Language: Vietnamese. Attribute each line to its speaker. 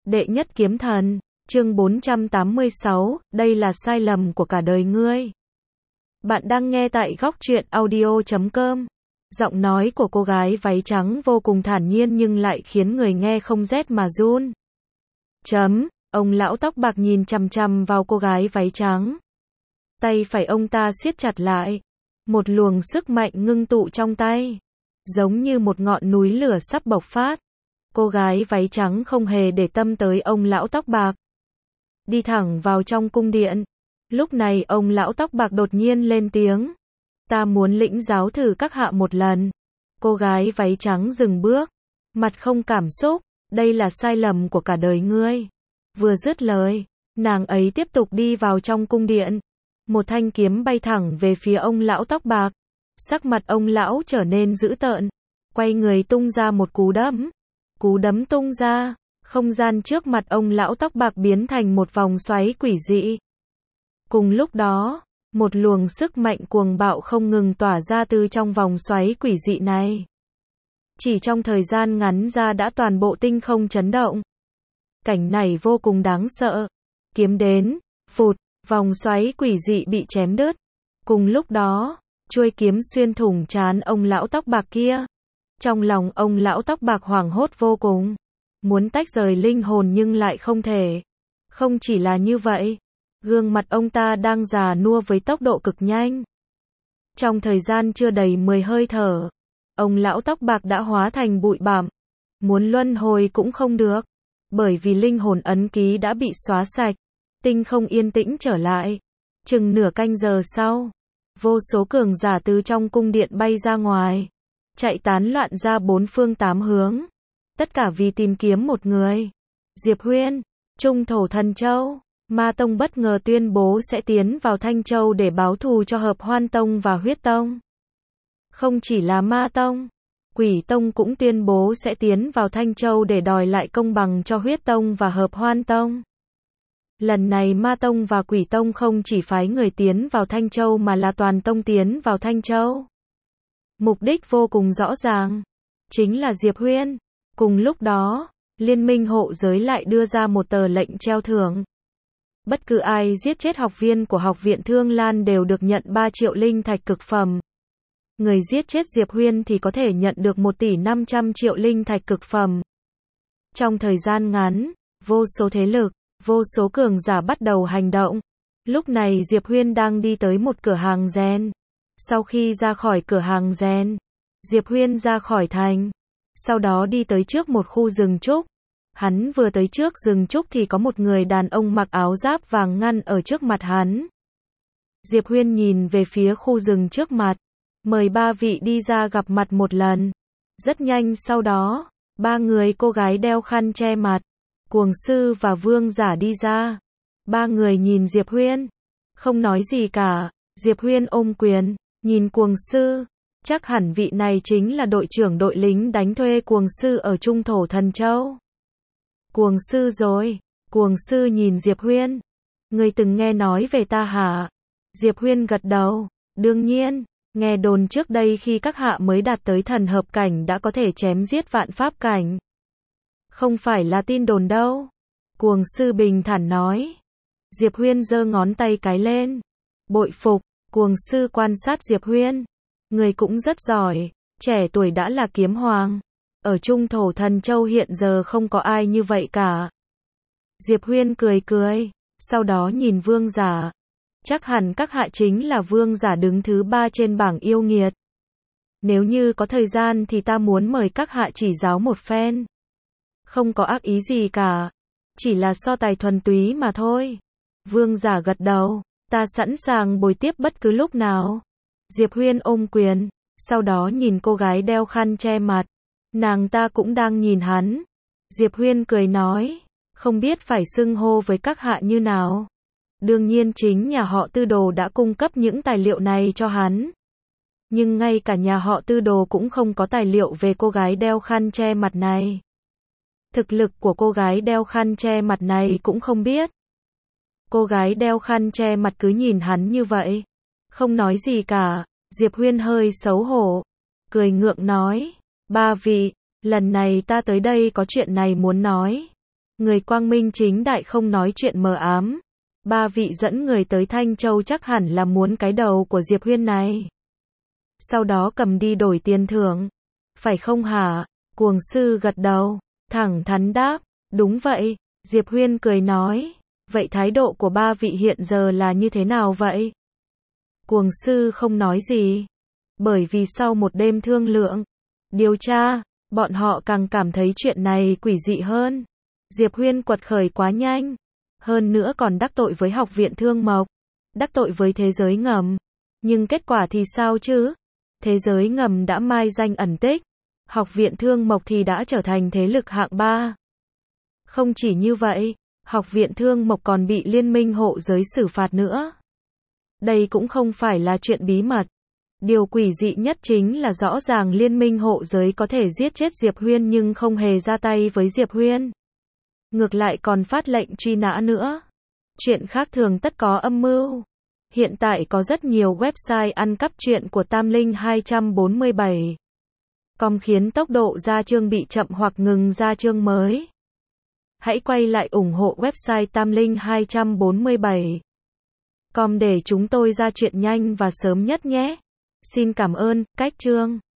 Speaker 1: Đệ nhất kiếm thần, chương 486, đây là sai lầm của cả đời ngươi. Bạn đang nghe tại góc truyện audio.com. Giọng nói của cô gái váy trắng vô cùng thản nhiên nhưng lại khiến người nghe không rét mà run. Ông lão tóc bạc nhìn chằm chằm vào cô gái váy trắng. Tay phải ông ta siết chặt lại. Một luồng sức mạnh ngưng tụ trong tay. Giống như một ngọn núi lửa sắp bộc phát. Cô gái váy trắng không hề để tâm tới ông lão tóc bạc. Đi thẳng vào trong cung điện. Lúc này ông lão tóc bạc đột nhiên lên tiếng. Ta muốn lĩnh giáo thử các hạ một lần. Cô gái váy trắng dừng bước. Mặt không cảm xúc. Đây là sai lầm của cả đời ngươi. Vừa dứt lời, nàng ấy tiếp tục đi vào trong cung điện. Một thanh kiếm bay thẳng về phía ông lão tóc bạc. Sắc mặt ông lão trở nên dữ tợn. Quay người tung ra một cú đấm. Cú đấm tung ra, không gian trước mặt ông lão tóc bạc biến thành một vòng xoáy quỷ dị. Cùng lúc đó, một luồng sức mạnh cuồng bạo không ngừng tỏa ra từ trong vòng xoáy quỷ dị này. Chỉ trong thời gian ngắn ra đã toàn bộ tinh không chấn động. Cảnh này vô cùng đáng sợ. Kiếm đến, phụt, vòng xoáy quỷ dị bị chém đứt. Cùng lúc đó, chuôi kiếm xuyên thủng trán ông lão tóc bạc kia. Trong lòng ông lão tóc bạc hoảng hốt vô cùng. Muốn tách rời linh hồn nhưng lại không thể. Không chỉ là như vậy, gương mặt ông ta đang già nua với tốc độ cực nhanh. Trong thời gian chưa đầy 10 hơi thở, ông lão tóc bạc đã hóa thành bụi bặm. Muốn luân hồi cũng không được. Bởi vì linh hồn ấn ký đã bị xóa sạch. Tinh không yên tĩnh trở lại. Chừng nửa canh giờ sau, vô số cường giả từ trong cung điện bay ra ngoài. Chạy tán loạn ra bốn phương tám hướng. Tất cả vì tìm kiếm một người. Diệp Huyên, Trung Thổ Thần Châu. Ma Tông bất ngờ tuyên bố sẽ tiến vào Thanh Châu để báo thù cho Hợp Hoan Tông và Huyết Tông. Không chỉ là Ma Tông, Quỷ Tông cũng tuyên bố sẽ tiến vào Thanh Châu để đòi lại công bằng cho Huyết Tông và Hợp Hoan Tông. Lần này Ma Tông và Quỷ Tông không chỉ phái người tiến vào Thanh Châu mà là toàn tông tiến vào Thanh Châu. Mục đích vô cùng rõ ràng, chính là Diệp Huyên. Cùng lúc đó, Liên minh hộ giới lại đưa ra một tờ lệnh treo thưởng. Bất cứ ai giết chết học viên của Học viện Thương Lan đều được nhận 3 triệu linh thạch cực phẩm. Người giết chết Diệp Huyên thì có thể nhận được 1 tỷ 500 triệu linh thạch cực phẩm. Trong thời gian ngắn, vô số thế lực, vô số cường giả bắt đầu hành động. Lúc này Diệp Huyên đang đi tới một cửa hàng rèn. Sau khi ra khỏi cửa hàng rèn, Diệp Huyên ra khỏi thành. Sau đó đi tới trước một khu rừng trúc. Hắn vừa tới trước rừng trúc thì có một người đàn ông mặc áo giáp vàng ngăn ở trước mặt hắn. Diệp Huyên nhìn về phía khu rừng trước mặt. Mời 3 vị đi ra gặp mặt một lần. Rất nhanh sau đó, 3 người cô gái đeo khăn che mặt, Cuồng Sư và Vương Giả đi ra. 3 người nhìn Diệp Huyên. Không nói gì cả. Diệp Huyên ôm quyền, nhìn Cuồng Sư. Chắc hẳn vị này chính là đội trưởng đội lính đánh thuê Cuồng Sư ở Trung Thổ Thần Châu. Cuồng Sư rồi. Cuồng Sư nhìn Diệp Huyên. Người từng nghe nói về ta hả? Diệp Huyên gật đầu. Đương nhiên, nghe đồn trước đây khi các hạ mới đạt tới thần hợp cảnh đã có thể chém giết vạn pháp cảnh. Không phải là tin đồn đâu. Cuồng Sư bình thản nói. Diệp Huyên giơ ngón tay cái lên. Bội phục. Cuồng Sư quan sát Diệp Huyên. Người cũng rất giỏi, trẻ tuổi đã là kiếm hoàng. Ở Trung Thổ Thần Châu hiện giờ không có ai như vậy cả. Diệp Huyên cười cười, sau đó nhìn Vương Giả. Chắc hẳn các hạ chính là Vương Giả đứng thứ 3 trên bảng yêu nghiệt. Nếu như có thời gian thì ta muốn mời các hạ chỉ giáo một phen. Không có ác ý gì cả, chỉ là so tài thuần túy mà thôi. Vương Giả gật đầu, ta sẵn sàng bồi tiếp bất cứ lúc nào. Diệp Huyên ôm quyền, sau đó nhìn cô gái đeo khăn che mặt. Nàng ta cũng đang nhìn hắn. Diệp Huyên cười nói, không biết phải xưng hô với các hạ như nào. Đương nhiên chính nhà họ Tư Đồ đã cung cấp những tài liệu này cho hắn. Nhưng ngay cả nhà họ Tư Đồ cũng không có tài liệu về cô gái đeo khăn che mặt này. Thực lực của cô gái đeo khăn che mặt này cũng không biết. Cô gái đeo khăn che mặt cứ nhìn hắn như vậy. Không nói gì cả. Diệp Huyên hơi xấu hổ. Cười ngượng nói. 3 vị, lần này ta tới đây có chuyện này muốn nói. Người quang minh chính đại không nói chuyện mờ ám. Ba vị dẫn người tới Thanh Châu chắc hẳn là muốn cái đầu của Diệp Huyên này. Sau đó cầm đi đổi tiền thưởng. Phải không hả? Cuồng sư gật đầu, thẳng thắn đáp, đúng vậy. Diệp Huyên cười nói, vậy thái độ của ba vị hiện giờ là như thế nào vậy? Cuồng sư không nói gì. Bởi vì sau một đêm thương lượng, điều tra, bọn họ càng cảm thấy chuyện này quỷ dị hơn. Diệp Huyên quật khởi quá nhanh. Hơn nữa còn đắc tội với Học viện Thương Mộc. Đắc tội với thế giới ngầm. Nhưng kết quả thì sao chứ? Thế giới ngầm đã mai danh ẩn tích. Học viện Thương Mộc thì đã trở thành thế lực hạng 3. Không chỉ như vậy, Học viện Thương Mộc còn bị Liên minh hộ giới xử phạt nữa. Đây cũng không phải là chuyện bí mật. Điều quỷ dị nhất chính là rõ ràng Liên minh hộ giới có thể giết chết Diệp Huyên nhưng không hề ra tay với Diệp Huyên. Ngược lại còn phát lệnh truy nã nữa. Chuyện khác thường tất có âm mưu. Hiện tại có rất nhiều website ăn cắp truyện của Tam Linh 247. Com khiến tốc độ ra chương bị chậm hoặc ngừng ra chương mới. Hãy quay lại ủng hộ website Tam Linh 247. Com để chúng tôi ra chuyện nhanh và sớm nhất nhé. Xin cảm ơn, cách chương.